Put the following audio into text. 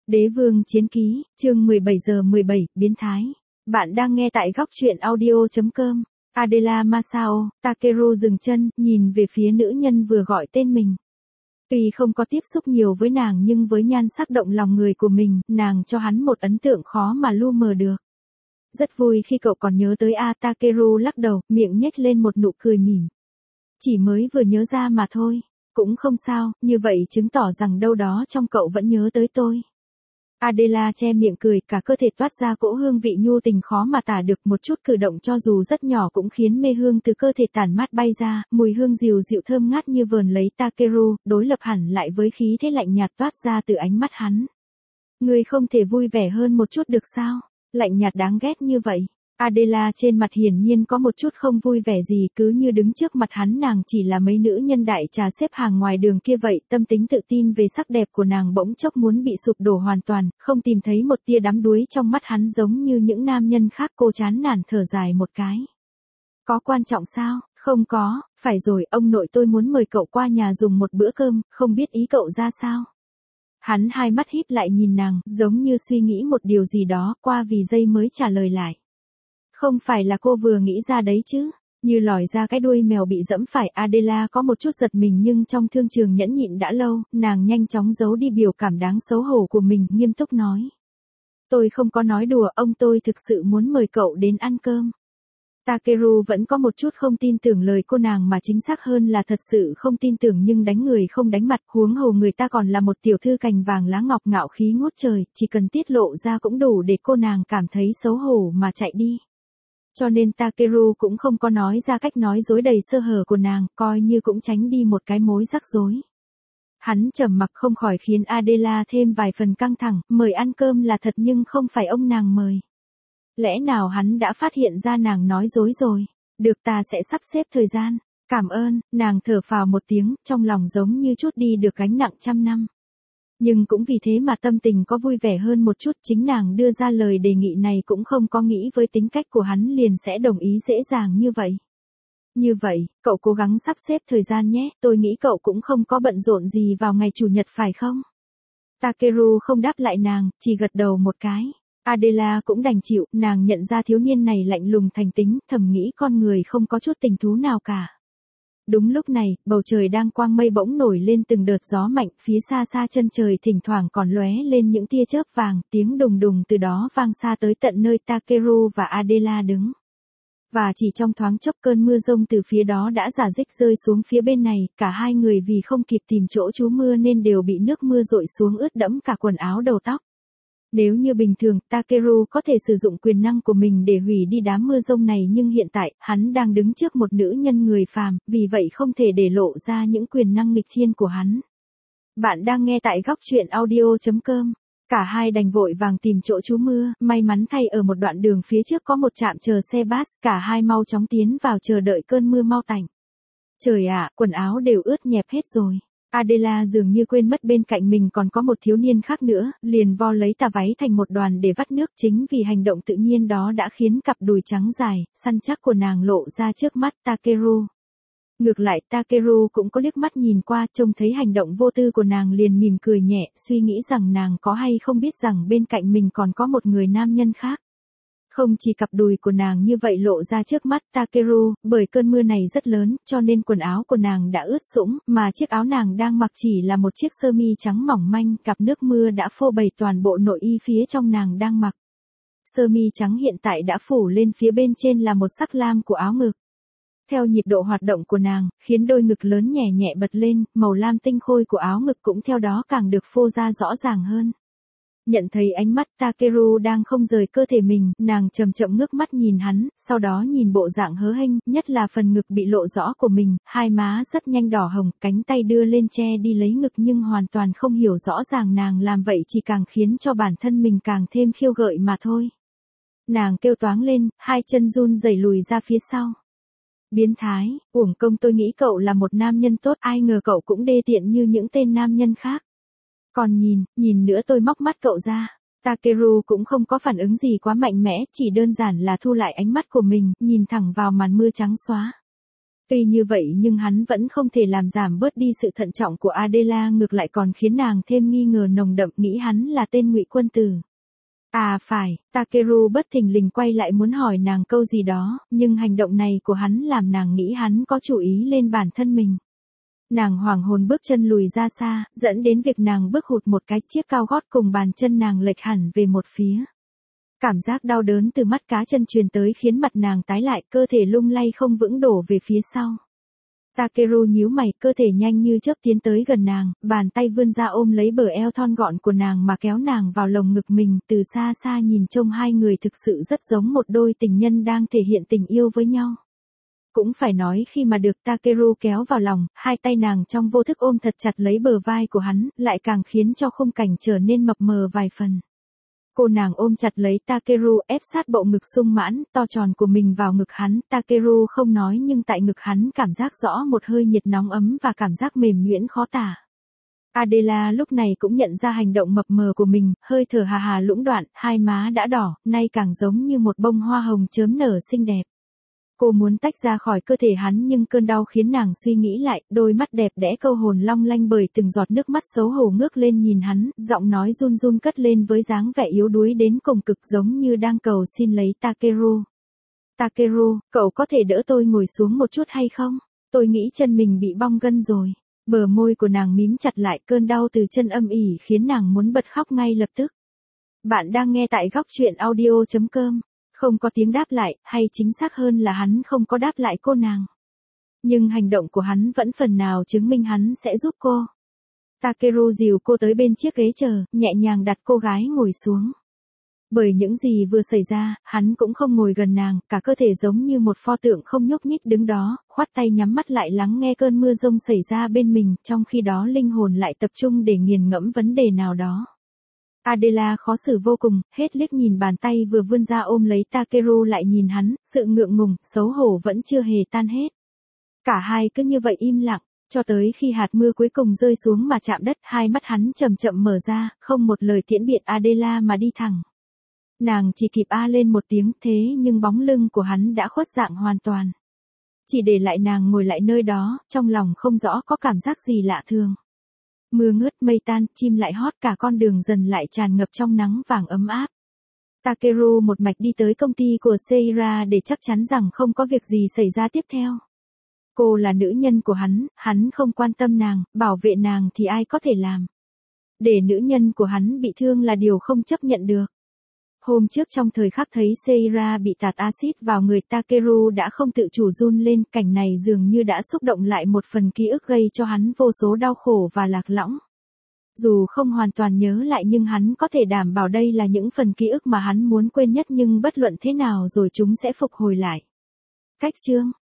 Đế vương chiến ký, chương 17 giờ 17, biến thái. Bạn đang nghe tại góc truyện audio.com. Adela Masao, Takeru dừng chân, nhìn về phía nữ nhân vừa gọi tên mình. Tuy không có tiếp xúc nhiều với nàng nhưng với nhan sắc động lòng người của mình, nàng cho hắn một ấn tượng khó mà lu mờ được. Rất vui khi cậu còn nhớ tới Takeru lắc đầu, miệng nhếch lên một nụ cười mỉm. Chỉ mới vừa nhớ ra mà thôi. Cũng không sao, như vậy chứng tỏ rằng đâu đó trong cậu vẫn nhớ tới tôi. Adela che miệng cười, cả cơ thể toát ra cỗ hương vị nhu tình khó mà tả được, một chút cử động cho dù rất nhỏ cũng khiến mê hương từ cơ thể tản mát bay ra, mùi hương dịu dịu thơm ngát như vờn lấy Takeru, đối lập hẳn lại với khí thế lạnh nhạt toát ra từ ánh mắt hắn. Ngươi không thể vui vẻ hơn một chút được sao? Lạnh nhạt đáng ghét như vậy. Adela trên mặt hiển nhiên có một chút không vui vẻ gì, cứ như đứng trước mặt hắn nàng chỉ là mấy nữ nhân đại trà xếp hàng ngoài đường kia vậy, tâm tính tự tin về sắc đẹp của nàng bỗng chốc muốn bị sụp đổ hoàn toàn, không tìm thấy một tia đắm đuối trong mắt hắn giống như những nam nhân khác. Cô chán nản thở dài một cái. Có quan trọng sao? Không có, phải rồi, ông nội tôi muốn mời cậu qua nhà dùng một bữa cơm, không biết ý cậu ra sao? Hắn hai mắt híp lại nhìn nàng, giống như suy nghĩ một điều gì đó, qua vì giây mới trả lời lại. Không phải là cô vừa nghĩ ra đấy chứ? Như lòi ra cái đuôi mèo bị dẫm phải, Adela có một chút giật mình nhưng trong thương trường nhẫn nhịn đã lâu, nàng nhanh chóng giấu đi biểu cảm đáng xấu hổ của mình, nghiêm túc nói. Tôi không có nói đùa, ông tôi thực sự muốn mời cậu đến ăn cơm. Takeru vẫn có một chút không tin tưởng lời cô nàng, mà chính xác hơn là thật sự không tin tưởng, nhưng đánh người không đánh mặt, huống hồ người ta còn là một tiểu thư cành vàng lá ngọc ngạo khí ngút trời, chỉ cần tiết lộ ra cũng đủ để cô nàng cảm thấy xấu hổ mà chạy đi. Cho nên Takeru cũng không có nói ra cách nói dối đầy sơ hở của nàng, coi như cũng tránh đi một cái mối rắc rối. Hắn trầm mặc không khỏi khiến Adela thêm vài phần căng thẳng, mời ăn cơm là thật nhưng không phải ông nàng mời. Lẽ nào hắn đã phát hiện ra nàng nói dối rồi? Được, ta sẽ sắp xếp thời gian. Cảm ơn, nàng thở phào một tiếng, trong lòng giống như chút đi được gánh nặng trăm năm. Nhưng cũng vì thế mà tâm tình có vui vẻ hơn một chút, chính nàng đưa ra lời đề nghị này cũng không có nghĩ với tính cách của hắn liền sẽ đồng ý dễ dàng như vậy. Như vậy, cậu cố gắng sắp xếp thời gian nhé, tôi nghĩ cậu cũng không có bận rộn gì vào ngày chủ nhật phải không? Takeru không đáp lại nàng, chỉ gật đầu một cái. Adela cũng đành chịu, nàng nhận ra thiếu niên này lạnh lùng thành tính, thầm nghĩ con người không có chút tình thú nào cả. Đúng lúc này, bầu trời đang quang mây bỗng nổi lên từng đợt gió mạnh, phía xa xa chân trời thỉnh thoảng còn lóe lên những tia chớp vàng, tiếng đùng đùng từ đó vang xa tới tận nơi Takeru và Adela đứng. Và chỉ trong thoáng chốc cơn mưa rông từ phía đó đã rả rích rơi xuống phía bên này, cả hai người vì không kịp tìm chỗ trú mưa nên đều bị nước mưa dội xuống ướt đẫm cả quần áo đầu tóc. Nếu như bình thường, Takeru có thể sử dụng quyền năng của mình để hủy đi đám mưa rông này, nhưng hiện tại, hắn đang đứng trước một nữ nhân người phàm, vì vậy không thể để lộ ra những quyền năng nghịch thiên của hắn. Bạn đang nghe tại góc truyện audio.com. Cả hai đành vội vàng tìm chỗ trú mưa, may mắn thay ở một đoạn đường phía trước có một trạm chờ xe bus, cả hai mau chóng tiến vào chờ đợi cơn mưa mau tạnh. Trời ạ, quần áo đều ướt nhẹp hết rồi. Adela dường như quên mất bên cạnh mình còn có một thiếu niên khác nữa, liền vo lấy tà váy thành một đoàn để vắt nước, chính vì hành động tự nhiên đó đã khiến cặp đùi trắng dài, săn chắc của nàng lộ ra trước mắt Takeru. Ngược lại Takeru cũng có liếc mắt nhìn qua, trông thấy hành động vô tư của nàng liền mỉm cười nhẹ, suy nghĩ rằng nàng có hay không biết rằng bên cạnh mình còn có một người nam nhân khác. Không chỉ cặp đùi của nàng như vậy lộ ra trước mắt Takeru, bởi cơn mưa này rất lớn, cho nên quần áo của nàng đã ướt sũng, mà chiếc áo nàng đang mặc chỉ là một chiếc sơ mi trắng mỏng manh, cặp nước mưa đã phô bày toàn bộ nội y phía trong nàng đang mặc. Sơ mi trắng hiện tại đã phủ lên phía bên trên là một sắc lam của áo ngực. Theo nhịp độ hoạt động của nàng, khiến đôi ngực lớn nhẹ nhẹ bật lên, màu lam tinh khôi của áo ngực cũng theo đó càng được phô ra rõ ràng hơn. Nhận thấy ánh mắt Takeru đang không rời cơ thể mình, nàng chậm chậm ngước mắt nhìn hắn, sau đó nhìn bộ dạng hớ hênh, nhất là phần ngực bị lộ rõ của mình, hai má rất nhanh đỏ hồng, cánh tay đưa lên che đi lấy ngực nhưng hoàn toàn không hiểu rõ ràng nàng làm vậy chỉ càng khiến cho bản thân mình càng thêm khiêu gợi mà thôi. Nàng kêu toáng lên, hai chân run rẩy lùi ra phía sau. Biến thái, uổng công tôi nghĩ cậu là một nam nhân tốt, ai ngờ cậu cũng đê tiện như những tên nam nhân khác. Còn nhìn nữa, tôi móc mắt cậu ra. Takeru cũng không có phản ứng gì quá mạnh mẽ, chỉ đơn giản là thu lại ánh mắt của mình, nhìn thẳng vào màn mưa trắng xóa. Tuy như vậy nhưng hắn vẫn không thể làm giảm bớt đi sự thận trọng của Adela, ngược lại còn khiến nàng thêm nghi ngờ nồng đậm, nghĩ hắn là tên ngụy quân tử. À phải, Takeru bất thình lình quay lại muốn hỏi nàng câu gì đó, nhưng hành động này của hắn làm nàng nghĩ hắn có chủ ý lên bản thân mình. Nàng hoảng hồn bước chân lùi ra xa, dẫn đến việc nàng bước hụt một cái, chiếc cao gót cùng bàn chân nàng lệch hẳn về một phía. Cảm giác đau đớn từ mắt cá chân truyền tới khiến mặt nàng tái lại, cơ thể lung lay không vững đổ về phía sau. Takeru nhíu mày, cơ thể nhanh như chớp tiến tới gần nàng, bàn tay vươn ra ôm lấy bờ eo thon gọn của nàng mà kéo nàng vào lồng ngực mình, từ xa xa nhìn trông hai người thực sự rất giống một đôi tình nhân đang thể hiện tình yêu với nhau. Cũng phải nói khi mà được Takeru kéo vào lòng, hai tay nàng trong vô thức ôm thật chặt lấy bờ vai của hắn, lại càng khiến cho khung cảnh trở nên mập mờ vài phần. Cô nàng ôm chặt lấy Takeru, ép sát bộ ngực sung mãn, to tròn của mình vào ngực hắn. Takeru không nói nhưng tại ngực hắn cảm giác rõ một hơi nhiệt nóng ấm và cảm giác mềm nhuyễn khó tả. Adela lúc này cũng nhận ra hành động mập mờ của mình, hơi thở hà hà lũng đoạn, hai má đã đỏ, nay càng giống như một bông hoa hồng chớm nở xinh đẹp. Cô muốn tách ra khỏi cơ thể hắn nhưng cơn đau khiến nàng suy nghĩ lại, đôi mắt đẹp đẽ câu hồn long lanh bởi từng giọt nước mắt xấu hổ ngước lên nhìn hắn, giọng nói run run cất lên với dáng vẻ yếu đuối đến cùng cực giống như đang cầu xin lấy Takeru. Takeru, cậu có thể đỡ tôi ngồi xuống một chút hay không? Tôi nghĩ chân mình bị bong gân rồi. Bờ môi của nàng mím chặt lại, cơn đau từ chân âm ỉ khiến nàng muốn bật khóc ngay lập tức. Bạn đang nghe tại góc truyện audio.com. Không có tiếng đáp lại, hay chính xác hơn là hắn không có đáp lại cô nàng. Nhưng hành động của hắn vẫn phần nào chứng minh hắn sẽ giúp cô. Takeru dìu cô tới bên chiếc ghế chờ, nhẹ nhàng đặt cô gái ngồi xuống. Bởi những gì vừa xảy ra, hắn cũng không ngồi gần nàng, cả cơ thể giống như một pho tượng không nhúc nhích đứng đó, khoát tay nhắm mắt lại lắng nghe cơn mưa rông xảy ra bên mình, trong khi đó linh hồn lại tập trung để nghiền ngẫm vấn đề nào đó. Adela khó xử vô cùng, hết liếc nhìn bàn tay vừa vươn ra ôm lấy Takeru lại nhìn hắn, sự ngượng ngùng, xấu hổ vẫn chưa hề tan hết. Cả hai cứ như vậy im lặng, cho tới khi hạt mưa cuối cùng rơi xuống mà chạm đất, hai mắt hắn chậm chậm mở ra, không một lời tiễn biệt Adela mà đi thẳng. Nàng chỉ kịp a lên một tiếng, thế nhưng bóng lưng của hắn đã khuất dạng hoàn toàn. Chỉ để lại nàng ngồi lại nơi đó, trong lòng không rõ có cảm giác gì lạ thường. Mưa ngớt mây tan, chim lại hót, cả con đường dần lại tràn ngập trong nắng vàng ấm áp. Takeru một mạch đi tới công ty của Seira để chắc chắn rằng không có việc gì xảy ra tiếp theo. Cô là nữ nhân của hắn không quan tâm nàng, bảo vệ nàng thì ai có thể làm. Để nữ nhân của hắn bị thương là điều không chấp nhận được. Hôm trước trong thời khắc thấy Seira bị tạt axit vào người, Takeru đã không tự chủ run lên, cảnh này dường như đã xúc động lại một phần ký ức gây cho hắn vô số đau khổ và lạc lõng. Dù không hoàn toàn nhớ lại nhưng hắn có thể đảm bảo đây là những phần ký ức mà hắn muốn quên nhất, nhưng bất luận thế nào rồi chúng sẽ phục hồi lại. Cách chương